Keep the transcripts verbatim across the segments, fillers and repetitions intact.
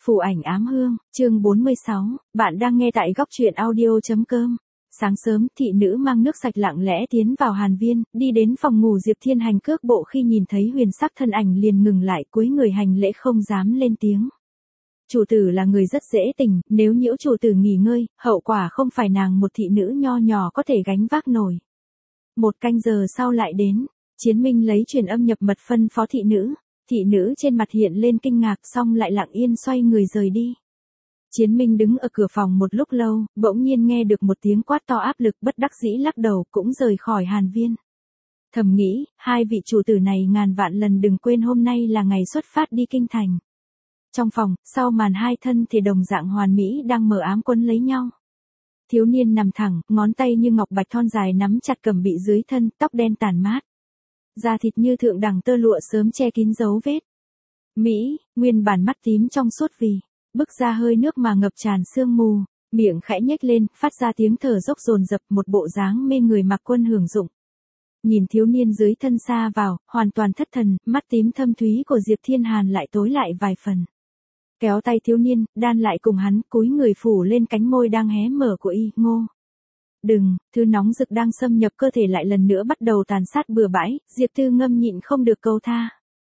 Phù ảnh ám hương, chương bốn mươi sáu, bạn đang nghe tại góc truyện audio.com. Sáng sớm, thị nữ mang nước sạch lặng lẽ tiến vào Hàn Viên, đi đến phòng ngủ Diệp Thiên Hành cước bộ khi nhìn thấy huyền sắc thân ảnh liền ngừng lại cúi người hành lễ không dám lên tiếng. Chủ tử là người rất dễ tình, nếu nhiễu chủ tử nghỉ ngơi, hậu quả không phải nàng một thị nữ nho nhỏ có thể gánh vác nổi. Một canh giờ sau lại đến, Chiến Minh lấy truyền âm nhập mật phân phó thị nữ. Thị nữ trên mặt hiện lên kinh ngạc xong lại lặng yên xoay người rời đi. Chiến Minh đứng ở cửa phòng một lúc lâu, bỗng nhiên nghe được một tiếng quát to áp lực bất đắc dĩ lắc đầu cũng rời khỏi Hàn Viên. Thầm nghĩ, hai vị chủ tử này ngàn vạn lần đừng quên hôm nay là ngày xuất phát đi kinh thành. Trong phòng, sau màn hai thân thì đồng dạng hoàn mỹ đang mở ám quấn lấy nhau. Thiếu niên nằm thẳng, ngón tay như ngọc bạch thon dài nắm chặt cầm bị dưới thân, tóc đen tàn mát. Da thịt như thượng đẳng tơ lụa sớm che kín dấu vết. Mỹ, nguyên bản mắt tím trong suốt vì, bức ra hơi nước mà ngập tràn sương mù, miệng khẽ nhếch lên, phát ra tiếng thở dốc dồn dập một bộ dáng mê người mặc quân hưởng dụng. Nhìn thiếu niên dưới thân xa vào, hoàn toàn thất thần, mắt tím thâm thúy của Diệp Thiên Hàn lại tối lại vài phần. Kéo tay thiếu niên, đan lại cùng hắn, cúi người phủ lên cánh môi đang hé mở của y, ngô. Đừng, thứ nóng rực đang xâm nhập cơ thể lại lần nữa bắt đầu tàn sát bừa bãi, Diệp Tư Ngâm nhịn không được câu tha.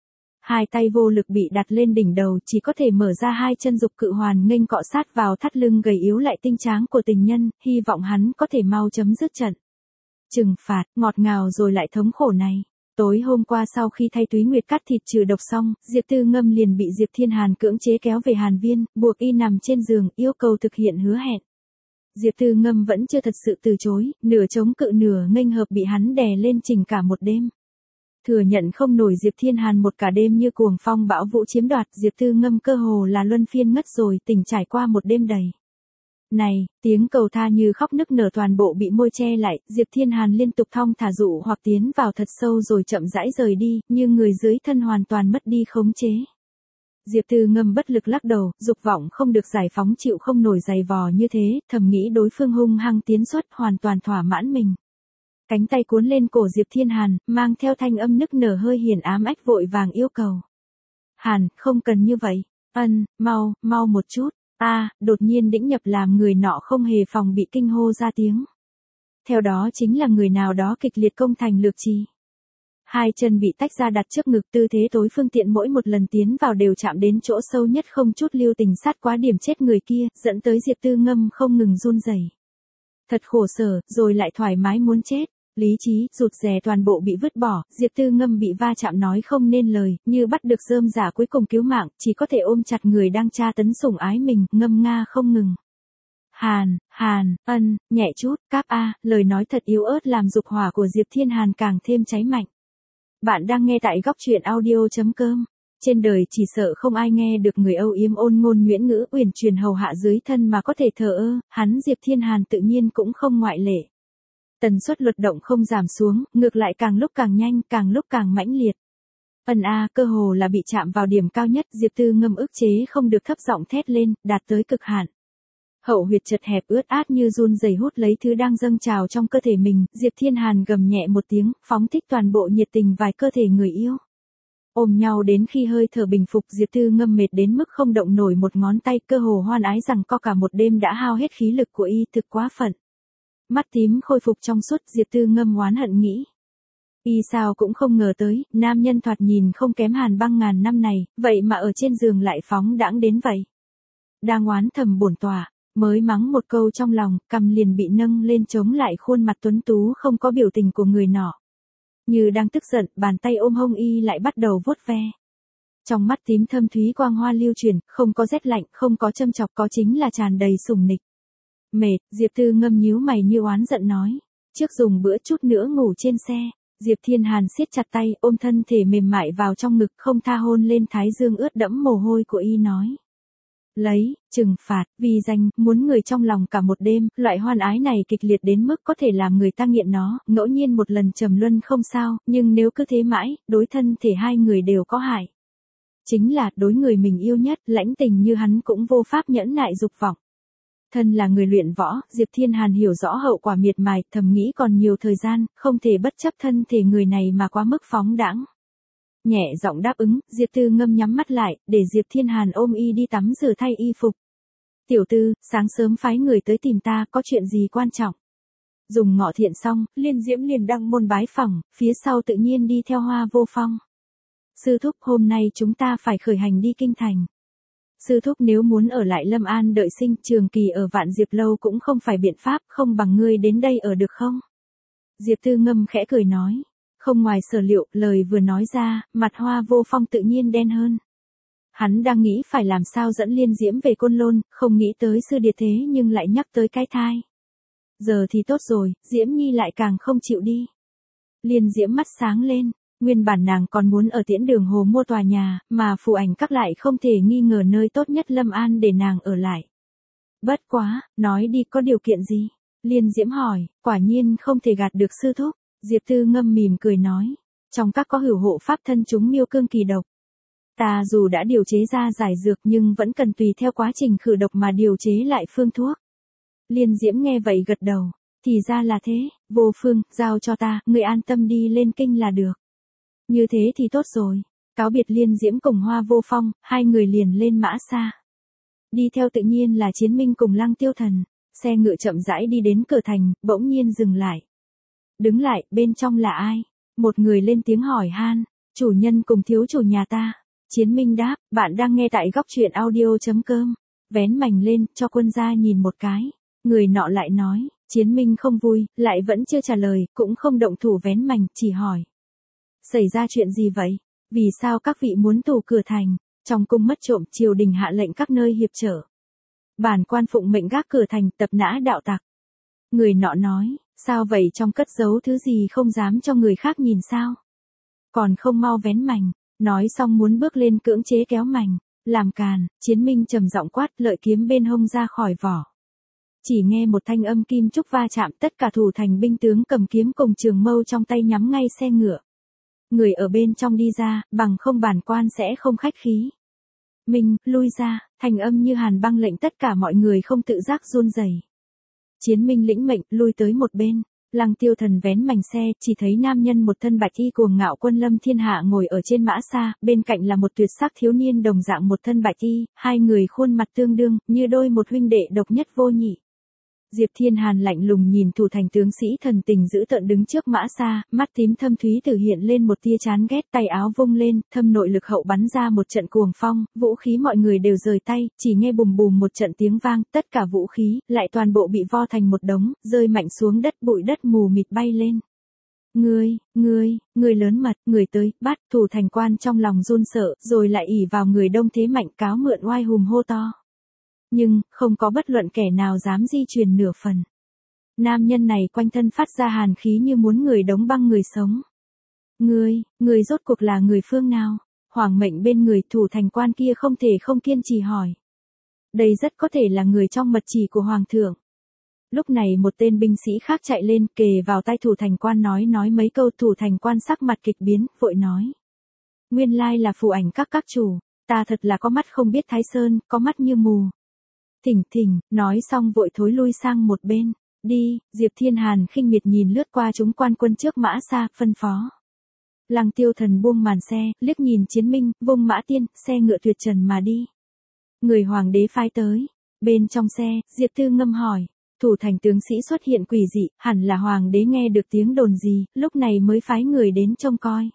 Hai tay vô lực bị đặt lên đỉnh đầu, chỉ có thể mở ra hai chân dục cự hoàn nghênh cọ sát vào thắt lưng gầy yếu lại tinh tráng của tình nhân, hy vọng hắn có thể mau chấm dứt trận. Trừng phạt, ngọt ngào rồi lại thống khổ này. Tối hôm qua sau khi thay Túy Nguyệt cắt thịt trừ độc xong, Diệp Tư Ngâm liền bị Diệp Thiên Hàn cưỡng chế kéo về Hàn Viên, buộc y nằm trên giường, yêu cầu thực hiện hứa hẹn. Diệp Tư Ngâm vẫn chưa thật sự từ chối, nửa chống cự nửa nghênh hợp bị hắn đè lên chỉnh cả một đêm. Thừa nhận không nổi Diệp Thiên Hàn một cả đêm như cuồng phong bão vũ chiếm đoạt, Diệp Tư Ngâm cơ hồ là luân phiên ngất rồi, tỉnh trải qua một đêm đầy. Này, tiếng cầu tha như khóc nức nở toàn bộ bị môi che lại, Diệp Thiên Hàn liên tục thong thả dụ hoặc tiến vào thật sâu rồi chậm rãi rời đi, như người dưới thân hoàn toàn mất đi khống chế. Diệp Tư Ngâm bất lực lắc đầu, dục vọng không được giải phóng chịu không nổi dày vò như thế, thầm nghĩ đối phương hung hăng tiến xuất hoàn toàn thỏa mãn mình. Cánh tay cuốn lên cổ Diệp Thiên Hàn, mang theo thanh âm nức nở hơi hiền ám ách vội vàng yêu cầu. Hàn, không cần như vậy. Ân, mau, mau một chút. A, à, đột nhiên đĩnh nhập làm người nọ không hề phòng bị kinh hô ra tiếng. Theo đó chính là người nào đó kịch liệt công thành lược trì. Hai chân bị tách ra đặt trước ngực, tư thế tối phương tiện mỗi một lần tiến vào đều chạm đến chỗ sâu nhất không chút lưu tình sát quá điểm chết người kia, dẫn tới Diệp Tư Ngâm không ngừng run rẩy. Thật khổ sở, rồi lại thoải mái muốn chết. Lý trí, rụt rè toàn bộ bị vứt bỏ, Diệp Tư Ngâm bị va chạm nói không nên lời, như bắt được rơm rả cuối cùng cứu mạng, chỉ có thể ôm chặt người đang tra tấn sủng ái mình, ngâm nga không ngừng. Hàn, Hàn, ân, nhẹ chút, cáp a, lời nói thật yếu ớt làm dục hỏa của Diệp Thiên Hàn càng thêm cháy mạnh. Bạn đang nghe tại góc truyện audio.com. Trên đời chỉ sợ không ai nghe được người âu yếm ôn ngôn nhuyễn ngữ uyển truyền hầu hạ dưới thân mà có thể thờ ơ, hắn Diệp Thiên Hàn tự nhiên cũng không ngoại lệ. Tần suất luật động không giảm xuống, ngược lại càng lúc càng nhanh, càng lúc càng mãnh liệt. Ân a, cơ hồ là bị chạm vào điểm cao nhất, Diệp Tư Ngâm ức chế không được thấp giọng thét lên, đạt tới cực hạn. Hậu huyệt chật hẹp ướt át như run rẩy hút lấy thứ đang dâng trào trong cơ thể mình, Diệp Thiên Hàn gầm nhẹ một tiếng, phóng thích toàn bộ nhiệt tình vài cơ thể người yêu. Ôm nhau đến khi hơi thở bình phục, Diệp Tư Ngâm mệt đến mức không động nổi một ngón tay, cơ hồ hoan ái rằng co cả một đêm đã hao hết khí lực của y, thực quá phận. Mắt tím khôi phục trong suốt, Diệp Tư Ngâm oán hận nghĩ. Y sao cũng không ngờ tới, nam nhân thoạt nhìn không kém Hàn Băng ngàn năm này, vậy mà ở trên giường lại phóng đãng đến vậy. Đang oán thầm bổn tòa, mới mắng một câu trong lòng, cằm liền bị nâng lên chống lại khuôn mặt tuấn tú không có biểu tình của người nọ. Như đang tức giận, bàn tay ôm hông y lại bắt đầu vuốt ve. Trong mắt tím thâm thúy quang hoa lưu truyền, không có rét lạnh, không có châm chọc, có chính là tràn đầy sủng nịch. Mệt, Diệp Tư Ngâm nhíu mày như oán giận nói. Trước dùng bữa chút nữa ngủ trên xe, Diệp Thiên Hàn siết chặt tay, ôm thân thể mềm mại vào trong ngực, không tha hôn lên thái dương ướt đẫm mồ hôi của y nói. Lấy, trừng phạt, vì danh, muốn người trong lòng cả một đêm, loại hoan ái này kịch liệt đến mức có thể làm người ta nghiện nó, ngẫu nhiên một lần trầm luân không sao, nhưng nếu cứ thế mãi, đối thân thể hai người đều có hại. Chính là, đối người mình yêu nhất, lãnh tình như hắn cũng vô pháp nhẫn nại dục vọng. Thân là người luyện võ, Diệp Thiên Hàn hiểu rõ hậu quả miệt mài, thầm nghĩ còn nhiều thời gian, không thể bất chấp thân thể người này mà quá mức phóng đãng. Nhẹ giọng đáp ứng, Diệp Tư Ngâm nhắm mắt lại, để Diệp Thiên Hàn ôm y đi tắm rửa thay y phục. Tiểu Tư, sáng sớm phái người tới tìm ta, có chuyện gì quan trọng? Dùng ngọ thiện xong, Liên Diễm liền đăng môn bái phỏng, phía sau tự nhiên đi theo Hoa Vô Phong. Sư thúc, hôm nay chúng ta phải khởi hành đi kinh thành. Sư thúc, nếu muốn ở lại Lâm An đợi sinh, trường kỳ ở Vạn Diệp lâu cũng không phải biện pháp, không bằng ngươi đến đây ở được không? Diệp Tư Ngâm khẽ cười nói. Không ngoài sở liệu, lời vừa nói ra, mặt Hoa Vô Phong tự nhiên đen hơn. Hắn đang nghĩ phải làm sao dẫn Liên Diễm về Côn Lôn, không nghĩ tới sư điệt thế nhưng lại nhắc tới cái thai. Giờ thì tốt rồi, Diễm Nhi lại càng không chịu đi. Liên Diễm mắt sáng lên, nguyên bản nàng còn muốn ở Tiễn Đường Hồ mua tòa nhà, mà Phù Ảnh Các lại không thể nghi ngờ nơi tốt nhất Lâm An để nàng ở lại. Bất quá, nói đi có điều kiện gì? Liên Diễm hỏi, quả nhiên không thể gạt được sư thúc. Diệp Tư Ngâm mỉm cười nói, trong các có hữu hộ pháp thân chúng miêu cương kỳ độc. Ta dù đã điều chế ra giải dược nhưng vẫn cần tùy theo quá trình khử độc mà điều chế lại phương thuốc. Liên Diễm nghe vậy gật đầu, thì ra là thế, Vô Phương, giao cho ta, người an tâm đi lên kinh là được. Như thế thì tốt rồi. Cáo biệt Liên Diễm cùng Hoa Vô Phong, hai người liền lên mã xa. Đi theo tự nhiên là Chiến Minh cùng Lăng Tiêu Thần, xe ngựa chậm rãi đi đến cửa thành, bỗng nhiên dừng lại. Đứng lại, bên trong là ai? Một người lên tiếng hỏi han, chủ nhân cùng thiếu chủ nhà ta. Chiến Minh đáp, bạn đang nghe tại góc truyện audio.com. Vén mành lên, cho quân gia nhìn một cái. Người nọ lại nói, Chiến Minh không vui, lại vẫn chưa trả lời, cũng không động thủ vén mành, chỉ hỏi. Xảy ra chuyện gì vậy? Vì sao các vị muốn tù cửa thành? Trong cung mất trộm, triều đình hạ lệnh các nơi hiệp trở. Bản quan phụng mệnh gác cửa thành, tập nã đạo tặc. Người nọ nói, sao vậy, trong cất giấu thứ gì không dám cho người khác nhìn sao? Còn không mau vén mành. Nói xong muốn bước lên cưỡng chế kéo mành. Làm càn, Chiến Minh trầm giọng quát, lợi kiếm bên hông ra khỏi vỏ. Chỉ nghe một thanh âm kim trúc va chạm, tất cả thủ thành binh tướng cầm kiếm cùng trường mâu trong tay nhắm ngay xe ngựa. Người ở bên trong đi ra, bằng không bản quan sẽ không khách khí. Minh, lui ra, thanh âm như hàn băng lệnh tất cả mọi người không tự giác run rẩy. Chiến Minh lĩnh mệnh, lui tới một bên. Lăng Tiêu Thần vén mành xe, chỉ thấy nam nhân một thân bạch y cuồng ngạo quân lâm thiên hạ ngồi ở trên mã xa, bên cạnh là một tuyệt sắc thiếu niên đồng dạng một thân bạch y, hai người khuôn mặt tương đương, như đôi một huynh đệ độc nhất vô nhị. Diệp Thiên Hàn lạnh lùng nhìn thủ thành tướng sĩ thần tình dữ tợn đứng trước mã xa, mắt tím thâm thúy tử hiện lên một tia chán ghét, tay áo vung lên, thâm nội lực hậu bắn ra một trận cuồng phong, vũ khí mọi người đều rời tay, chỉ nghe bùm bùm một trận tiếng vang, tất cả vũ khí, lại toàn bộ bị vo thành một đống, rơi mạnh xuống đất, bụi đất mù mịt bay lên. Ngươi, ngươi, ngươi lớn mật, người tới, bắt, thủ thành quan trong lòng run sợ, rồi lại ỉ vào người đông thế mạnh cáo mượn oai hùm hô to. Nhưng, không có bất luận kẻ nào dám di chuyển nửa phần. Nam nhân này quanh thân phát ra hàn khí như muốn người đóng băng người sống. Ngươi, ngươi rốt cuộc là người phương nào? Hoàng mệnh bên người thủ thành quan kia không thể không kiên trì hỏi. Đây rất có thể là người trong mật chỉ của Hoàng thượng. Lúc này một tên binh sĩ khác chạy lên kề vào tay thủ thành quan nói nói mấy câu, thủ thành quan sắc mặt kịch biến, vội nói. Nguyên lai là Phù Ảnh Các các chủ, ta thật là có mắt không biết Thái Sơn, có mắt như mù. Thỉnh thỉnh, nói xong vội thối lui sang một bên. Đi, Diệp Thiên Hàn khinh miệt nhìn lướt qua chúng quan quân trước mã xa, phân phó. Lăng Tiêu Thần buông màn xe, liếc nhìn Chiến Minh, vung mã tiên, xe ngựa tuyệt trần mà đi. Người hoàng đế phái tới. Bên trong xe, Diệp Tư Ngâm hỏi. Thủ thành tướng sĩ xuất hiện quỷ dị, hẳn là hoàng đế nghe được tiếng đồn gì, lúc này mới phái người đến trông coi.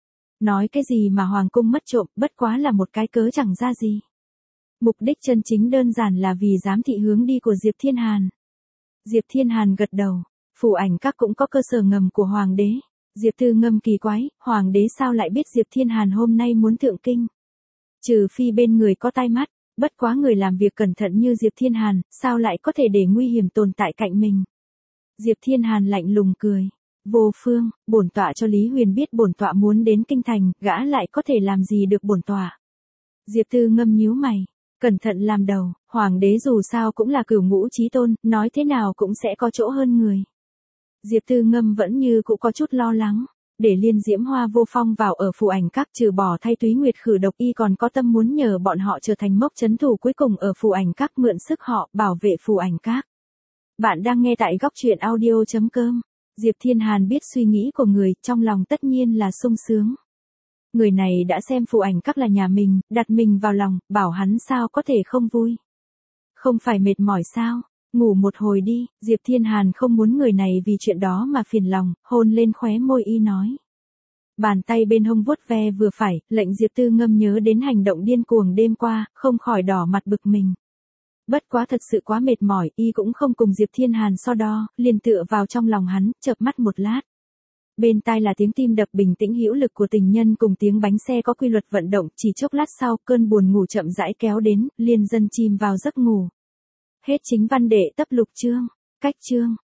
Nói cái gì mà hoàng cung mất trộm, bất quá là một cái cớ chẳng ra gì. Mục đích chân chính đơn giản là vì giám thị hướng đi của Diệp Thiên Hàn. Diệp Thiên Hàn gật đầu, Phù Ảnh Các cũng có cơ sở ngầm của hoàng đế. Diệp Tư Ngâm kỳ quái, hoàng đế sao lại biết Diệp Thiên Hàn hôm nay muốn thượng kinh? Trừ phi bên người có tai mắt, bất quá người làm việc cẩn thận như Diệp Thiên Hàn, sao lại có thể để nguy hiểm tồn tại cạnh mình? Diệp Thiên Hàn lạnh lùng cười. Vô Phương, bổn tọa cho Lý Huyền biết bổn tọa muốn đến kinh thành, gã lại có thể làm gì được bổn tọa? Diệp Tư Ngâm nhíu mày. Cẩn thận làm đầu, hoàng đế dù sao cũng là cửu ngũ chí tôn, nói thế nào cũng sẽ có chỗ hơn người. Diệp Tư Ngâm vẫn như cũng có chút lo lắng, để Liên Diễm Hoa Vô Phong vào ở Phù Ảnh Các, trừ bỏ thay Túy Nguyệt khử độc y còn có tâm muốn nhờ bọn họ trở thành mốc chấn thủ cuối cùng ở Phù Ảnh Các, mượn sức họ bảo vệ Phù Ảnh Các. Bạn đang nghe tại góc truyện audio.com. Diệp Thiên Hàn biết suy nghĩ của người, trong lòng tất nhiên là sung sướng. Người này đã xem phụ ảnh các là nhà mình, đặt mình vào lòng, bảo hắn sao có thể không vui. Không phải mệt mỏi sao? Ngủ một hồi đi, Diệp Thiên Hàn không muốn người này vì chuyện đó mà phiền lòng, hôn lên khóe môi y nói. Bàn tay bên hông vuốt ve vừa phải, lệnh Diệp Tư Ngâm nhớ đến hành động điên cuồng đêm qua, không khỏi đỏ mặt bực mình. Bất quá thật sự quá mệt mỏi, y cũng không cùng Diệp Thiên Hàn so đo, liền tựa vào trong lòng hắn, chợp mắt một lát. Bên tai là tiếng tim đập bình tĩnh hữu lực của tình nhân cùng tiếng bánh xe có quy luật vận động, chỉ chốc lát sau, cơn buồn ngủ chậm rãi kéo đến, liền dần chìm vào giấc ngủ. Hết chính văn đệ tấp lục chương, cách chương.